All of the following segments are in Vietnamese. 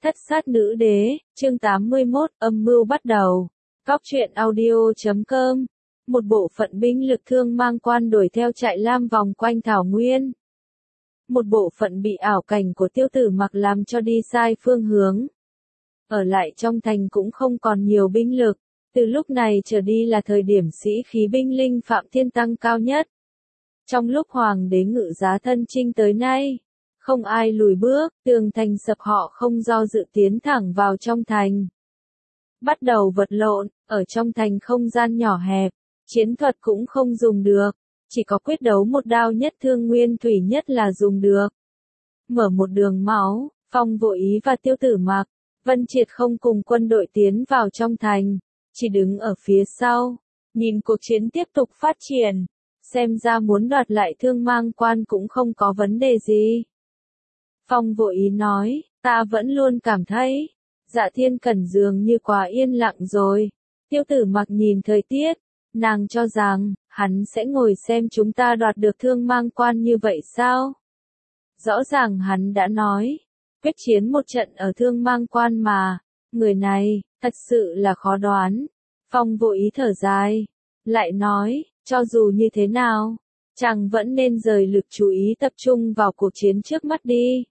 Thất sát nữ đế, chương 81, âm mưu bắt đầu. Cóc truyện audio.com. Một bộ phận binh lực Thương Mang Quan đuổi theo Trại Lam vòng quanh thảo nguyên. Một bộ phận bị ảo cảnh của Tiêu Tử Mặc làm cho đi sai phương hướng. Ở lại trong thành cũng không còn nhiều binh lực, từ lúc này trở đi là thời điểm sĩ khí binh linh Phạm Thiên tăng cao nhất. Trong lúc Hoàng đế ngự giá thân chinh tới nay, không ai lùi bước, tường thành sập họ không do dự tiến thẳng vào trong thành. Bắt đầu vật lộn, ở trong thành không gian nhỏ hẹp, chiến thuật cũng không dùng được, chỉ có quyết đấu một đao nhất thương nguyên thủy nhất là dùng được. Mở một đường máu, Phong Vô Ý và Tiêu Tử Mặc, Vân Triệt không cùng quân đội tiến vào trong thành, chỉ đứng ở phía sau, nhìn cuộc chiến tiếp tục phát triển, xem ra muốn đoạt lại Thương Mang Quan cũng không có vấn đề gì. Phong Vô Ý nói, ta vẫn luôn cảm thấy, Dạ Thiên Cẩn dường như quá yên lặng rồi. Tiêu Tử Mặc nhìn thời tiết, nàng cho rằng, hắn sẽ ngồi xem chúng ta đoạt được Thương Mang Quan như vậy sao? Rõ ràng hắn đã nói, quyết chiến một trận ở Thương Mang Quan mà, người này, thật sự là khó đoán. Phong Vô Ý thở dài, lại nói, cho dù như thế nào, chàng vẫn nên rời lực chú ý tập trung vào cuộc chiến trước mắt đi.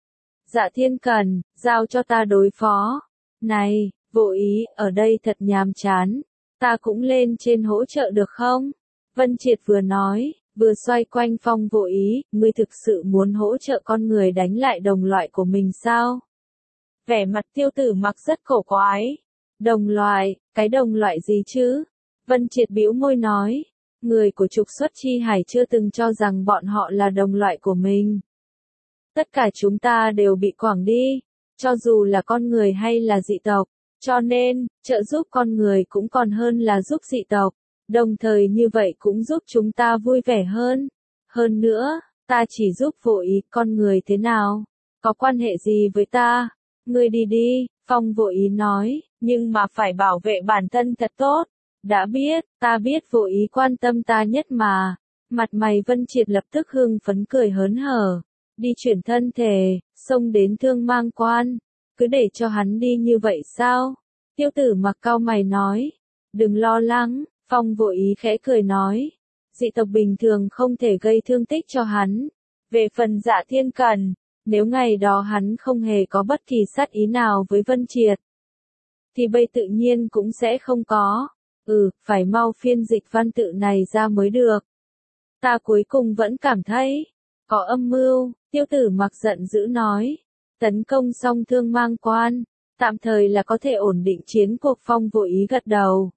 Dạ Thiên Cẩn, giao cho ta đối phó. Này, Vô Ý, ở đây thật nhàm chán, ta cũng lên trên hỗ trợ được không? Vân Triệt vừa nói, vừa xoay quanh Phong Vô Ý, ngươi thực sự muốn hỗ trợ con người đánh lại đồng loại của mình sao? Vẻ mặt Tiêu Tử Mặc rất cổ quái. Đồng loại, cái đồng loại gì chứ? Vân Triệt bĩu môi nói, người của trục xuất chi hải chưa từng cho rằng bọn họ là đồng loại của mình. Tất cả chúng ta đều bị quảng đi, cho dù là con người hay là dị tộc, cho nên, trợ giúp con người cũng còn hơn là giúp dị tộc, đồng thời như vậy cũng giúp chúng ta vui vẻ hơn. Hơn nữa, ta chỉ giúp Vô Ý, con người thế nào? Có quan hệ gì với ta? Ngươi đi đi, Phong Vô Ý nói, nhưng mà phải bảo vệ bản thân thật tốt. Đã biết, ta biết Vô Ý quan tâm ta nhất mà. Mặt mày Vân Triệt lập tức hưng phấn cười hớn hở. Đi chuyển thân thể, xông đến Thương Mang Quan, cứ để cho hắn đi như vậy sao? Tiêu Tử Mặc cau mày nói, đừng lo lắng, Phong Vô Ý khẽ cười nói, dị tộc bình thường không thể gây thương tích cho hắn. Về phần Dạ Thiên Cẩn, nếu ngày đó hắn không hề có bất kỳ sát ý nào với Vân Triệt, thì bây tự nhiên cũng sẽ không có. Phải mau phiên dịch văn tự này ra mới được. Ta cuối cùng vẫn cảm thấy, có âm mưu. Tiêu Tử Mặc giận dữ nói, tấn công xong Thương Mang Quan, tạm thời là có thể ổn định chiến cuộc. Phong Vô Ý gật đầu.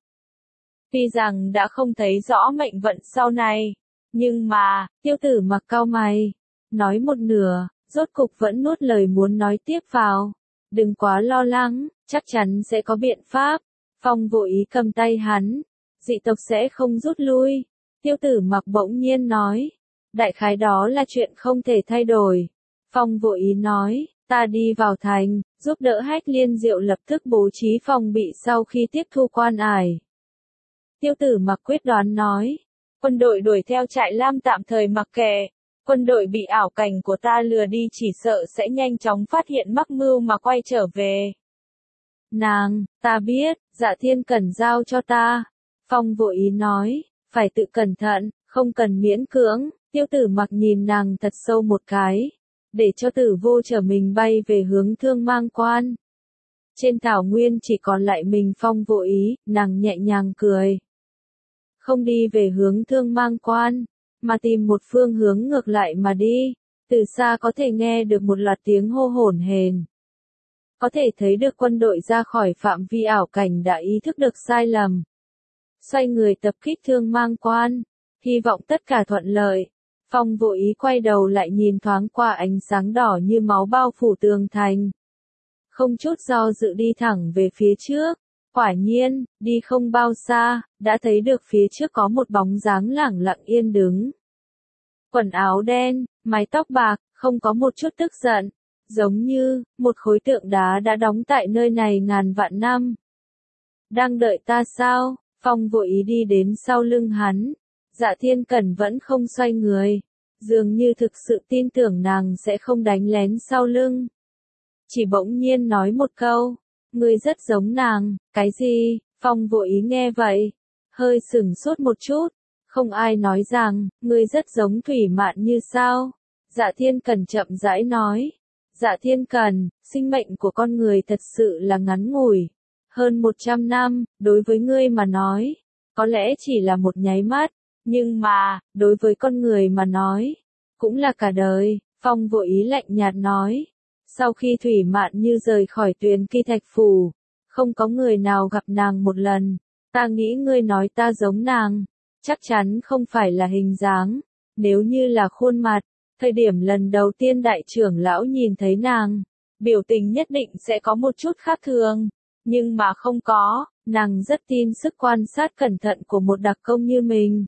Tuy rằng đã không thấy rõ mệnh vận sau này, nhưng mà, Tiêu Tử Mặc cau mày, nói một nửa, rốt cục vẫn nuốt lời muốn nói tiếp vào. Đừng quá lo lắng, chắc chắn sẽ có biện pháp. Phong Vô Ý cầm tay hắn, dị tộc sẽ không rút lui. Tiêu Tử Mặc bỗng nhiên nói, đại khái đó là chuyện không thể thay đổi. Phong Vô Ý nói, ta đi vào thành, giúp đỡ Hách Liên Diệu lập tức bố trí phòng bị sau khi tiếp thu Quan Ải. Tiêu Tử Mặc quyết đoán nói, quân đội đuổi theo Trại Lam tạm thời mặc kệ, quân đội bị ảo cảnh của ta lừa đi chỉ sợ sẽ nhanh chóng phát hiện mắc mưu mà quay trở về. Nàng, ta biết, Dạ Thiên Cẩn giao cho ta. Phong Vô Ý nói, phải tự cẩn thận, không cần miễn cưỡng. Tiêu Tử Mặc nhìn nàng thật sâu một cái, để cho Tử Vô chở mình bay về hướng Thương Mang Quan. Trên thảo nguyên chỉ còn lại mình Phong Vô Ý, nàng nhẹ nhàng cười. Không đi về hướng Thương Mang Quan, mà tìm một phương hướng ngược lại mà đi. Từ xa có thể nghe được một loạt tiếng hô hổn hển. Có thể thấy được quân đội ra khỏi phạm vi ảo cảnh đã ý thức được sai lầm. Xoay người tập kích Thương Mang Quan, hy vọng tất cả thuận lợi. Phong Vô Ý quay đầu lại nhìn thoáng qua ánh sáng đỏ như máu bao phủ tường thành. Không chút do dự đi thẳng về phía trước. Quả nhiên, đi không bao xa, đã thấy được phía trước có một bóng dáng lẳng lặng yên đứng. Quần áo đen, mái tóc bạc, không có một chút tức giận. Giống như, một khối tượng đá đã đóng tại nơi này ngàn vạn năm. Đang đợi ta sao? Phong Vô Ý đi đến sau lưng hắn. Dạ Thiên Cẩn vẫn không xoay người. Dường như thực sự tin tưởng nàng sẽ không đánh lén sau lưng. chỉ bỗng nhiên nói một câu, ngươi rất giống nàng. Cái gì? Phong Vô Ý nghe vậy, hơi sửng sốt một chút, không ai nói rằng, ngươi rất giống Thủy Mạn Như sao? Dạ Thiên Cẩn chậm rãi nói, Dạ Thiên Cẩn, sinh mệnh của con người thật sự là ngắn ngủi, hơn 100 năm, đối với ngươi mà nói, có lẽ chỉ là một nháy mắt, nhưng mà, đối với con người mà nói, cũng là cả đời. Phong Vô Ý lạnh nhạt nói, sau khi Thủy Mạn Như rời khỏi Tuyền Kỳ Thạch Phủ, không có người nào gặp nàng một lần, ta nghĩ ngươi nói ta giống nàng, chắc chắn không phải là hình dáng, nếu như là khuôn mặt, thời điểm lần đầu tiên đại trưởng lão nhìn thấy nàng, biểu tình nhất định sẽ có một chút khác thường, nhưng mà không có, nàng rất tin sức quan sát cẩn thận của một đặc công như mình.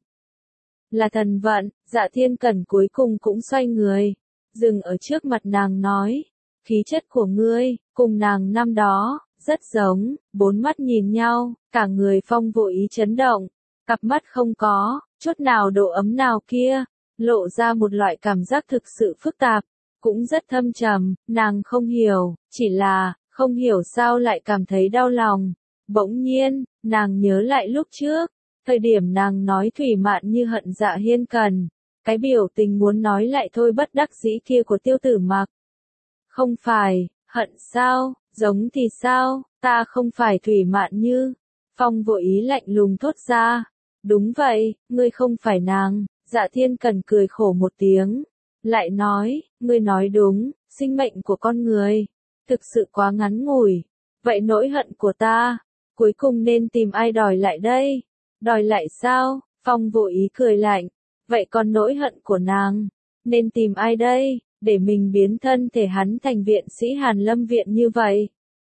Là thần vận. Dạ Thiên Cẩn cuối cùng cũng xoay người, dừng ở trước mặt nàng nói, khí chất của ngươi, cùng nàng năm đó, rất giống. Bốn mắt nhìn nhau, cả người Phong Vô Ý chấn động, cặp mắt không có chút nào độ ấm nào kia, lộ ra một loại cảm giác thực sự phức tạp, cũng rất thâm trầm. Nàng không hiểu, chỉ là, không hiểu sao lại cảm thấy đau lòng. Bỗng nhiên, nàng nhớ lại lúc trước, thời điểm nàng nói Thủy Mạn Như hận Dạ Hiên Cần, cái biểu tình muốn nói lại thôi bất đắc dĩ kia của Tiêu Tử Mặc. Không phải, hận sao, giống thì sao, ta không phải Thủy Mạn Như. Phong Vô Ý lạnh lùng thốt ra, đúng vậy, ngươi không phải nàng. Dạ Thiên Cần cười khổ một tiếng, lại nói, ngươi nói đúng, sinh mệnh của con người, thực sự quá ngắn ngủi, vậy nỗi hận của ta, cuối cùng nên tìm ai đòi lại đây? Đòi lại sao? Phong Vô Ý cười lạnh, vậy còn nỗi hận của nàng, nên tìm ai đây, để mình biến thân thể hắn thành viện sĩ Hàn Lâm Viện như vậy?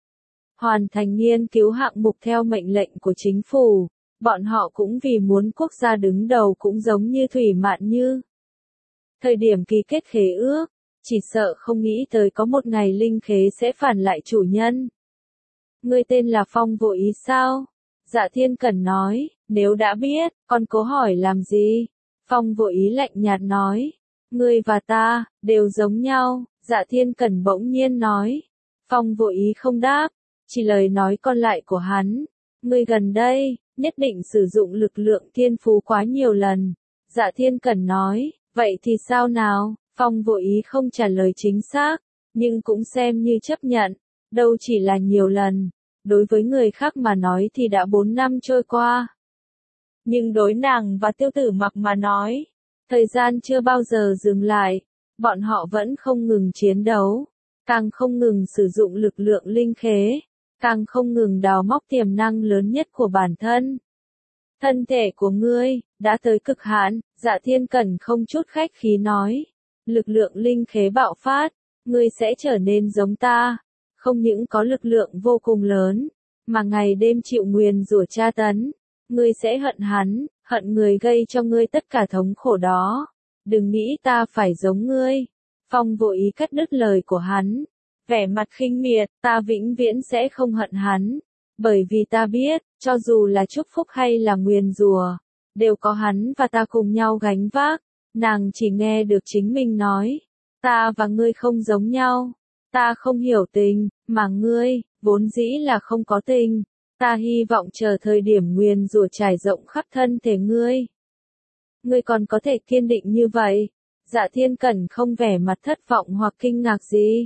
Hoàn thành nghiên cứu hạng mục theo mệnh lệnh của chính phủ, bọn họ cũng vì muốn quốc gia đứng đầu cũng giống như Thủy Mạn Như. Thời điểm ký kết khế ước, chỉ sợ không nghĩ tới có một ngày linh khế sẽ phản lại chủ nhân. Ngươi tên là Phong Vô Ý sao? Dạ Thiên Cẩn nói, nếu đã biết, con cố hỏi làm gì? Phong Vô Ý lạnh nhạt nói, ngươi và ta, đều giống nhau. Dạ Thiên Cẩn bỗng nhiên nói. Phong Vô Ý không đáp, chỉ lời nói còn lại của hắn. Ngươi gần đây, nhất định sử dụng lực lượng thiên phú quá nhiều lần. Dạ Thiên Cẩn nói, vậy thì sao nào? Phong Vô Ý không trả lời chính xác, nhưng cũng xem như chấp nhận, đâu chỉ là nhiều lần. Đối với người khác mà nói thì đã 4 năm trôi qua. Nhưng đối nàng và Tiêu Tử Mặc mà nói, thời gian chưa bao giờ dừng lại, bọn họ vẫn không ngừng chiến đấu, càng không ngừng sử dụng lực lượng linh khế, càng không ngừng đào móc tiềm năng lớn nhất của bản thân. Thân thể của ngươi, đã tới cực hạn. Dạ Thiên Cẩn không chút khách khí nói. Lực lượng linh khế bạo phát, ngươi sẽ trở nên giống ta. Không những có lực lượng vô cùng lớn, mà ngày đêm chịu nguyền rủa tra tấn. Ngươi sẽ hận hắn, hận người gây cho ngươi tất cả thống khổ đó. Đừng nghĩ ta phải giống ngươi. Phong Vô Ý cắt đứt lời của hắn. Vẻ mặt khinh miệt, ta vĩnh viễn sẽ không hận hắn. Bởi vì ta biết, cho dù là chúc phúc hay là nguyền rủa, đều có hắn và ta cùng nhau gánh vác. Nàng chỉ nghe được chính mình nói, ta và ngươi không giống nhau. Ta không hiểu tình, mà ngươi, vốn dĩ là không có tình. Ta hy vọng chờ thời điểm nguyền rủa trải rộng khắp thân thể ngươi. Ngươi còn có thể kiên định như vậy. Dạ Thiên Cẩn không vẻ mặt thất vọng hoặc kinh ngạc gì.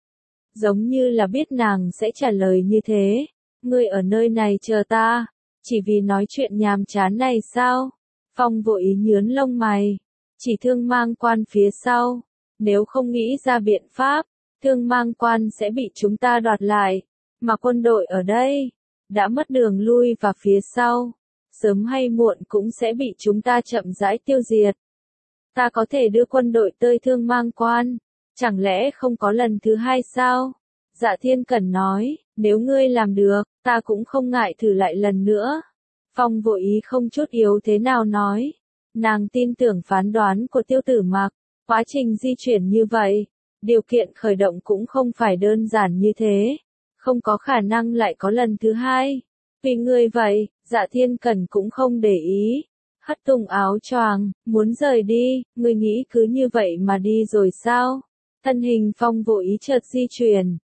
Giống như là biết nàng sẽ trả lời như thế. Ngươi ở nơi này chờ ta, chỉ vì nói chuyện nhàm chán này sao? Phong Vô Ý nhướn lông mày, chỉ Thương Mang Quan phía sau. Nếu không nghĩ ra biện pháp, Thương Mang Quan sẽ bị chúng ta đoạt lại. Mà quân đội ở đây, đã mất đường lui và phía sau. Sớm hay muộn cũng sẽ bị chúng ta chậm rãi tiêu diệt. Ta có thể đưa quân đội tới Thương Mang Quan, chẳng lẽ không có lần thứ hai sao? Dạ Thiên Cẩn nói, nếu ngươi làm được, ta cũng không ngại thử lại lần nữa. Phong Vô Ý không chút yếu thế nào nói. Nàng tin tưởng phán đoán của Tiêu Tử Mặc. Quá trình di chuyển như vậy, điều kiện khởi động cũng không phải đơn giản như thế. Không có khả năng lại có lần thứ hai. Vì ngươi vậy, Dạ Thiên Cẩn cũng không để ý. Hất tung áo choàng, muốn rời đi. Ngươi nghĩ cứ như vậy mà đi rồi sao? Thân hình Phong Vô Ý chợt di chuyển,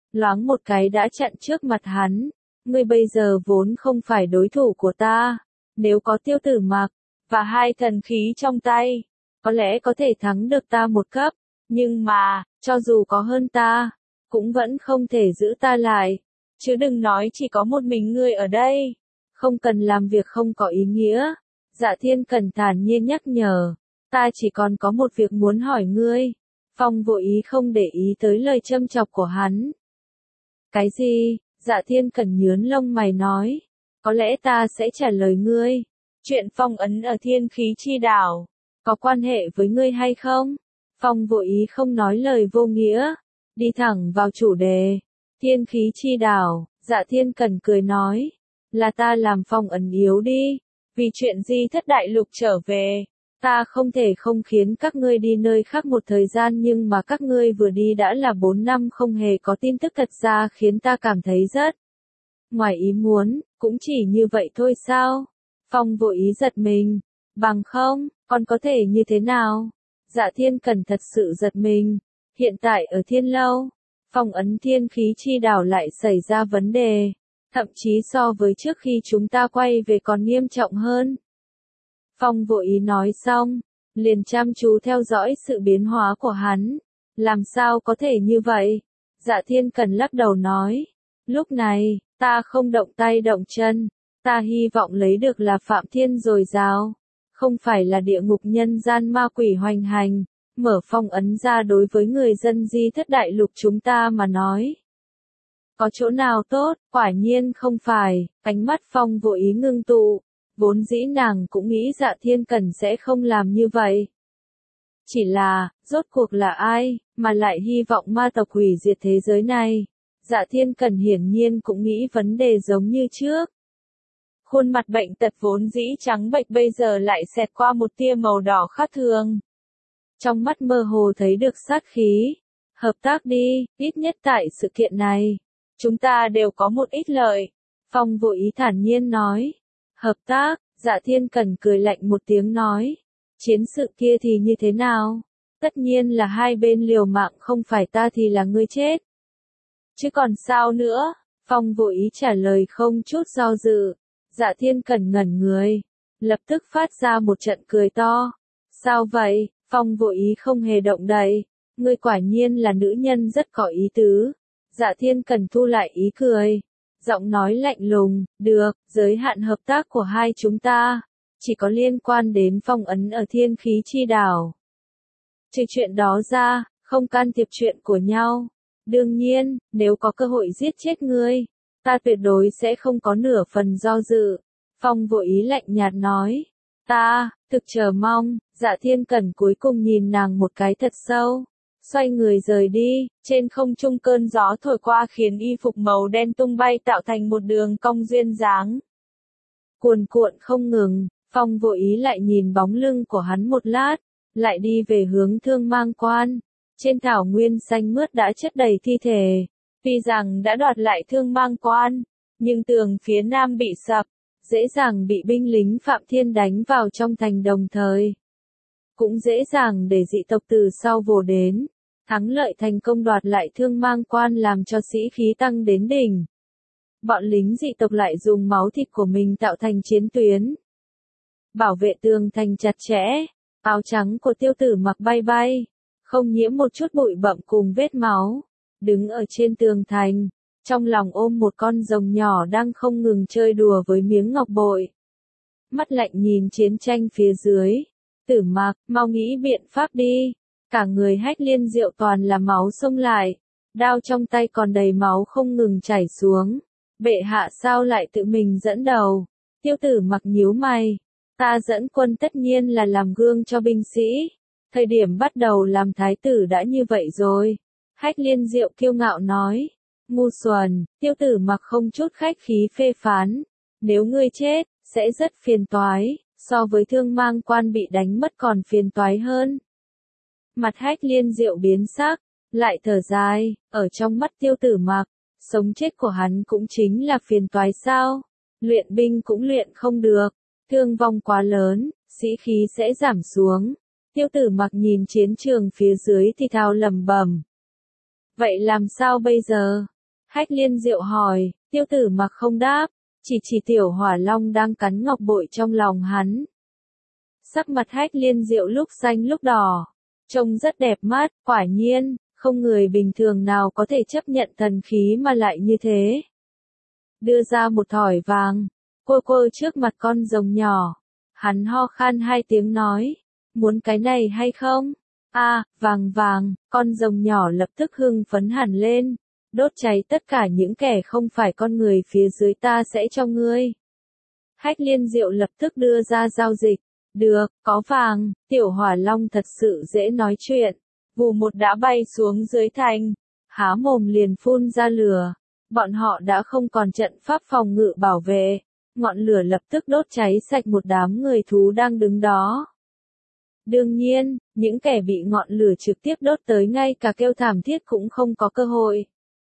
loáng một cái đã chặn trước mặt hắn. Ngươi bây giờ vốn không phải đối thủ của ta, nếu có Tiêu Tử Mặc và hai thần khí trong tay, có lẽ có thể thắng được ta một cấp, nhưng mà, cho dù có hơn ta, cũng vẫn không thể giữ ta lại. Chứ đừng nói chỉ có một mình ngươi ở đây, không cần làm việc không có ý nghĩa. Dạ Thiên Cẩn thản nhiên nhắc nhở, ta chỉ còn có một việc muốn hỏi ngươi. Phong Vô Ý không để ý tới lời châm chọc của hắn. Cái gì? Dạ Thiên Cẩn nhướng lông mày nói, có lẽ ta sẽ trả lời ngươi. Chuyện phong ấn ở Thiên Khí Chi Đảo, có quan hệ với ngươi hay không? Phong Vô Ý không nói lời vô nghĩa, đi thẳng vào chủ đề. Thiên Khí Chi Đảo, Dạ Thiên Cẩn cười nói, là ta làm phong ấn yếu đi, vì chuyện Di Thất Đại Lục trở về, ta không thể không khiến các ngươi đi nơi khác một thời gian, nhưng mà các ngươi vừa đi đã là 4 năm không hề có tin tức, thật ra khiến ta cảm thấy rất ngoài ý muốn. Cũng chỉ như vậy thôi sao? Phong Vô Ý giật mình, bằng không, còn có thể như thế nào? Dạ Thiên Cẩn thật sự giật mình, hiện tại ở Thiên Lâu, phong ấn Thiên Khí Chi Đảo lại xảy ra vấn đề, thậm chí so với trước khi chúng ta quay về còn nghiêm trọng hơn. Phong Vô Ý nói xong, liền chăm chú theo dõi sự biến hóa của hắn. Làm sao có thể như vậy? Dạ Thiên Cẩn lắc đầu nói, lúc này, ta không động tay động chân, ta hy vọng lấy được là Phạm Thiên dồi dào, không phải là địa ngục nhân gian ma quỷ hoành hành. Mở phong ấn ra đối với người dân Di Thất Đại Lục chúng ta mà nói, có chỗ nào tốt? Quả nhiên không phải. Ánh mắt Phong Vô Ý ngưng tụ, vốn dĩ nàng cũng nghĩ Dạ Thiên Cẩn sẽ không làm như vậy. Chỉ là, rốt cuộc là ai, mà lại hy vọng ma tộc hủy diệt thế giới này? Dạ Thiên Cẩn hiển nhiên cũng nghĩ vấn đề giống như trước. Khuôn mặt bệnh tật vốn dĩ trắng bệch bây giờ lại xẹt qua một tia màu đỏ khác thường. Trong mắt mơ hồ thấy được sát khí. Hợp tác đi, ít nhất tại sự kiện này, chúng ta đều có một ít lợi. Phong Vô Ý thản nhiên nói. Hợp tác? Dạ Thiên Cẩn cười lạnh một tiếng nói. Chiến sự kia thì như thế nào? Tất nhiên là hai bên liều mạng, không phải ta thì là ngươi chết. Chứ còn sao nữa? Phong Vô Ý trả lời không chút do dự. Dạ Thiên Cẩn ngẩn người, lập tức phát ra một trận cười to. Sao vậy? Phong Vô Ý không hề động đậy. Ngươi quả nhiên là nữ nhân rất có ý tứ. Dạ Thiên Cẩn thu lại ý cười, giọng nói lạnh lùng, được, giới hạn hợp tác của hai chúng ta chỉ có liên quan đến phong ấn ở Thiên Khí Chi Đảo. Trừ chuyện đó ra, không can thiệp chuyện của nhau. Đương nhiên, nếu có cơ hội giết chết ngươi, ta tuyệt đối sẽ không có nửa phần do dự. Phong Vô Ý lạnh nhạt nói. Ta, thực chờ mong. Dạ Thiên Cẩn cuối cùng nhìn nàng một cái thật sâu, xoay người rời đi. Trên không trung cơn gió thổi qua khiến y phục màu đen tung bay tạo thành một đường cong duyên dáng, cuồn cuộn không ngừng. Phong Vô Ý lại nhìn bóng lưng của hắn một lát, lại đi về hướng Thương Mang Quan. Trên thảo nguyên xanh mướt đã chất đầy thi thể. Tuy rằng đã đoạt lại Thương Mang Quan, nhưng tường phía nam bị sập, dễ dàng bị binh lính Phạm Thiên đánh vào trong thành, đồng thời cũng dễ dàng để dị tộc từ sau vồ đến. Thắng lợi thành công đoạt lại Thương Mang Quan làm cho sĩ khí tăng đến đỉnh. Bọn lính dị tộc lại dùng máu thịt của mình tạo thành chiến tuyến, bảo vệ tường thành chặt chẽ. Áo trắng của Tiêu Tử Mặc bay bay, không nhiễm một chút bụi bặm cùng vết máu, đứng ở trên tường thành, trong lòng ôm một con rồng nhỏ đang không ngừng chơi đùa với miếng ngọc bội. Mắt lạnh nhìn chiến tranh phía dưới. Tử Mặc, mau nghĩ biện pháp đi. Cả người Hách Liên Diệu toàn là máu xông lại, đao trong tay còn đầy máu không ngừng chảy xuống. Bệ hạ sao lại tự mình dẫn đầu? Tiêu Tử Mặc nhíu mày. Ta dẫn quân tất nhiên là làm gương cho binh sĩ. Thời điểm bắt đầu làm thái tử đã như vậy rồi. Hách Liên Diệu kiêu ngạo nói. Ngu xuẩn. Tiêu Tử Mặc không chút khách khí phê phán. Nếu ngươi chết, sẽ rất phiền toái, so với Thương Mang Quan bị đánh mất còn phiền toái hơn. Mặt Hách Liên Diệu biến sắc, lại thở dài. Ở trong mắt Tiêu Tử Mặc, sống chết của hắn cũng chính là phiền toái sao? Luyện binh cũng luyện không được, thương vong quá lớn, sĩ khí sẽ giảm xuống. Tiêu Tử Mặc nhìn chiến trường phía dưới thì thào lẩm bẩm. Vậy làm sao bây giờ? Hách Liên Diệu hỏi, Tiêu Tử Mặc không đáp, chỉ Tiểu Hỏa Long đang cắn ngọc bội trong lòng hắn. Sắc mặt Hách Liên Diệu lúc xanh lúc đỏ, trông rất đẹp mắt, quả nhiên, không người bình thường nào có thể chấp nhận thần khí mà lại như thế. Đưa ra một thỏi vàng, cô trước mặt con rồng nhỏ, hắn ho khan 2 tiếng nói, muốn cái này hay không? Vàng, con rồng nhỏ lập tức hưng phấn hẳn lên, đốt cháy tất cả những kẻ không phải con người phía dưới ta sẽ cho ngươi. Hách Liên Diệu lập tức đưa ra giao dịch, được, có vàng, Tiểu Hỏa Long thật sự dễ nói chuyện, vù một đã bay xuống dưới thành, há mồm liền phun ra lửa, bọn họ đã không còn trận pháp phòng ngự bảo vệ, ngọn lửa lập tức đốt cháy sạch một đám người thú đang đứng đó. Đương nhiên, những kẻ bị ngọn lửa trực tiếp đốt tới ngay cả kêu thảm thiết cũng không có cơ hội.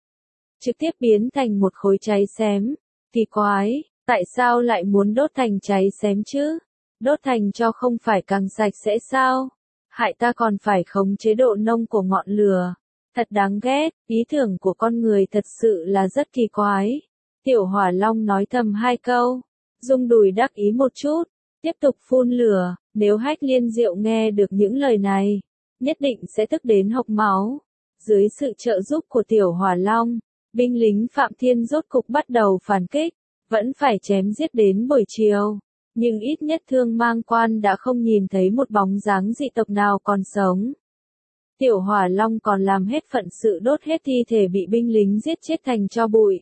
Trực tiếp biến thành một khối cháy xém. Kỳ quái, tại sao lại muốn đốt thành cháy xém chứ? Đốt thành cho không phải càng sạch sẽ sao? Hại ta còn phải khống chế độ nông của ngọn lửa. Thật đáng ghét, ý tưởng của con người thật sự là rất kỳ quái. Tiểu Hỏa Long nói thầm 2 câu, rung đùi đắc ý một chút, tiếp tục phun lửa. Nếu Hách Liên Diệu nghe được những lời này, nhất định sẽ tức đến hộc máu. Dưới sự trợ giúp của Tiểu Hỏa Long, binh lính Phạm Thiên rốt cục bắt đầu phản kích, vẫn phải chém giết đến buổi chiều. Nhưng ít nhất Thương Mang Quan đã không nhìn thấy một bóng dáng dị tộc nào còn sống. Tiểu Hỏa Long còn làm hết phận sự đốt hết thi thể bị binh lính giết chết thành tro bụi.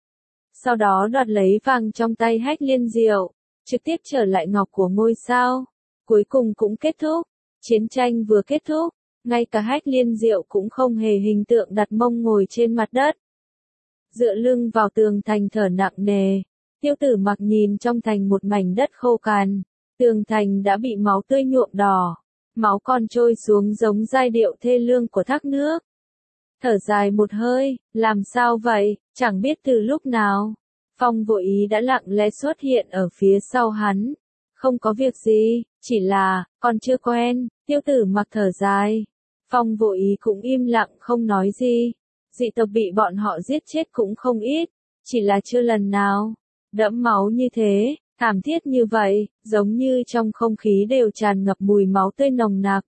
Sau đó đoạt lấy vàng trong tay Hách Liên Diệu, trực tiếp trở lại ngọc của ngôi sao. Cuối cùng cũng kết thúc. Chiến tranh vừa kết thúc, ngay cả Hách Liên Diệu cũng không hề hình tượng đặt mông ngồi trên mặt đất. Dựa lưng vào tường thành thở nặng nề, Tiêu Tử Mặc nhìn trong thành một mảnh đất khô cằn, tường thành đã bị máu tươi nhuộm đỏ, máu còn trôi xuống giống giai điệu thê lương của thác nước. Thở dài một hơi, làm sao vậy, chẳng biết từ lúc nào, Phong Vô Ý đã lặng lẽ xuất hiện ở phía sau hắn. Không có việc gì, chỉ là, còn chưa quen, Tiêu Tử Mặc thở dài. Phong Vô Ý cũng im lặng không nói gì. Dị tộc bị bọn họ giết chết cũng không ít, chỉ là chưa lần nào đẫm máu như thế, thảm thiết như vậy, giống như trong không khí đều tràn ngập mùi máu tươi nồng nặc.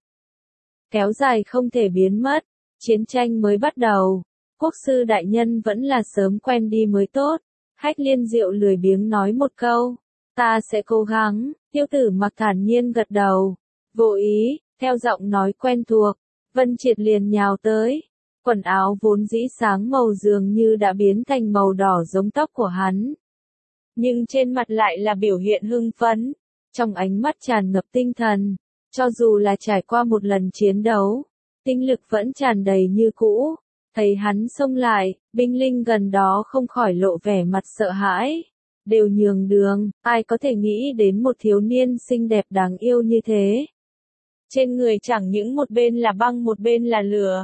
Kéo dài không thể biến mất, chiến tranh mới bắt đầu, quốc sư đại nhân vẫn là sớm quen đi mới tốt. Hách Liên Diệu lười biếng nói một câu, ta sẽ cố gắng. Tiêu Tử Mặc thản nhiên gật đầu. Vô Ý, theo giọng nói quen thuộc, Vân Triệt liền nhào tới. Quần áo vốn dĩ sáng màu dường như đã biến thành màu đỏ giống tóc của hắn. Nhưng trên mặt lại là biểu hiện hưng phấn, trong ánh mắt tràn ngập tinh thần, cho dù là trải qua một lần chiến đấu, tinh lực vẫn tràn đầy như cũ. Thấy hắn xông lại, binh linh gần đó không khỏi lộ vẻ mặt sợ hãi. Đều nhường đường, ai có thể nghĩ đến một thiếu niên xinh đẹp đáng yêu như thế. Trên người chẳng những một bên là băng một bên là lửa.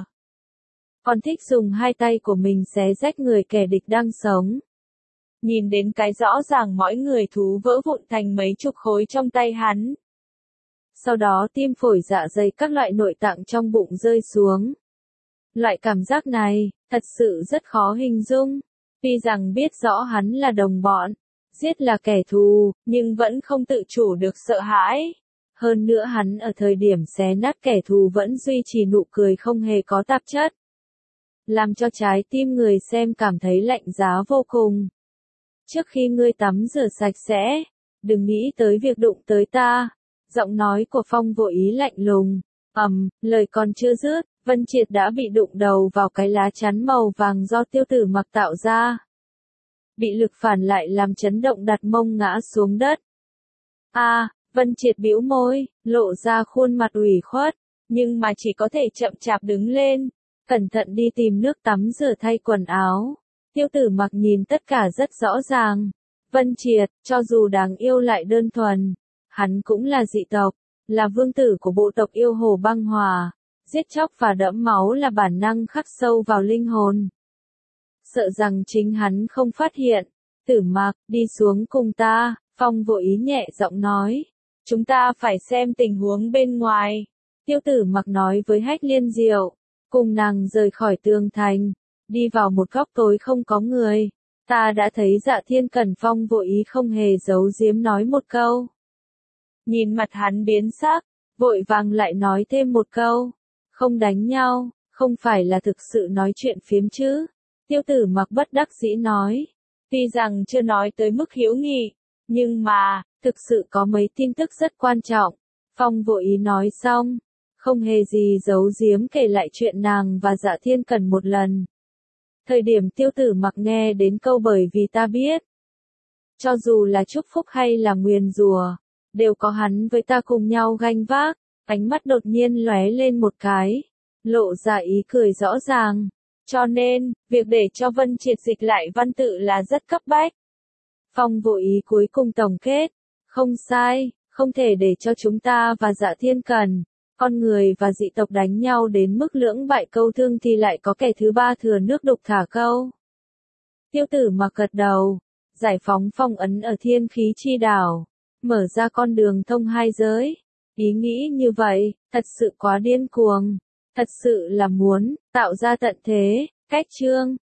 Còn thích dùng 2 tay của mình xé rách người kẻ địch đang sống. Nhìn đến cái rõ ràng mỗi người thú vỡ vụn thành mấy chục khối trong tay hắn. Sau đó tim phổi dạ dày các loại nội tạng trong bụng rơi xuống. Loại cảm giác này, thật sự rất khó hình dung. Tuy rằng biết rõ hắn là đồng bọn, giết là kẻ thù, nhưng vẫn không tự chủ được sợ hãi. Hơn nữa hắn ở thời điểm xé nát kẻ thù vẫn duy trì nụ cười không hề có tạp chất. Làm cho trái tim người xem cảm thấy lạnh giá vô cùng. Trước khi ngươi tắm rửa sạch sẽ, đừng nghĩ tới việc đụng tới ta. Giọng nói của Phong Vô Ý lạnh lùng. Lời còn chưa dứt, Vân Triệt đã bị đụng đầu vào cái lá chắn màu vàng do Tiêu Tử Mặc tạo ra. Bị lực phản lại làm chấn động đặt mông ngã xuống đất. Vân Triệt bĩu môi, lộ ra khuôn mặt ủy khuất, nhưng mà chỉ có thể chậm chạp đứng lên, cẩn thận đi tìm nước tắm rửa thay quần áo. Tiêu Tử Mặc nhìn tất cả rất rõ ràng. Vân Triệt, cho dù đáng yêu lại đơn thuần, hắn cũng là dị tộc, là vương tử của bộ tộc yêu hồ băng hòa. Giết chóc và đẫm máu là bản năng khắc sâu vào linh hồn. Sợ rằng chính hắn không phát hiện. Tử Mặc, đi xuống cùng ta, Phong Vô Ý nhẹ giọng nói. Chúng ta phải xem tình huống bên ngoài. Tiêu Tử Mặc nói với Hách Liên Diệu, cùng nàng rời khỏi tường thành. đi vào một góc tối không có người. Ta đã thấy Dạ Thiên Cẩn Phong vội ý không hề giấu giếm nói một câu. Nhìn mặt hắn biến sắc, vội vàng lại nói thêm một câu. Không đánh nhau, không phải là thực sự nói chuyện phiếm chứ. Tiêu Tử Mặc bất đắc dĩ nói. Tuy rằng chưa nói tới mức hữu nghị, nhưng mà, thực sự có mấy tin tức rất quan trọng. Phong vội ý nói xong, không hề gì giấu giếm kể lại chuyện nàng và Dạ Thiên Cẩn một lần. Thời điểm Tiêu Tử Mặc nghe đến câu bởi vì ta biết. Cho dù là chúc phúc hay là nguyền rủa, đều có hắn với ta cùng nhau gánh vác, ánh mắt đột nhiên lóe lên một cái, lộ ra ý cười rõ ràng. Cho nên, việc để cho Vân Triệt dịch lại văn tự là rất cấp bách. Phong vội ý cuối cùng tổng kết, không sai, không thể để cho chúng ta và Dạ Thiên Cẩn, con người và dị tộc đánh nhau đến mức lưỡng bại câu thương thì lại có kẻ thứ ba thừa nước đục thả câu. Tiêu Tử Mặc gật đầu, giải phóng phong ấn ở Thiên Khí Chi Đảo, mở ra con đường thông hai giới. Ý nghĩ như vậy, thật sự quá điên cuồng, thật sự là muốn tạo ra tận thế, cách chương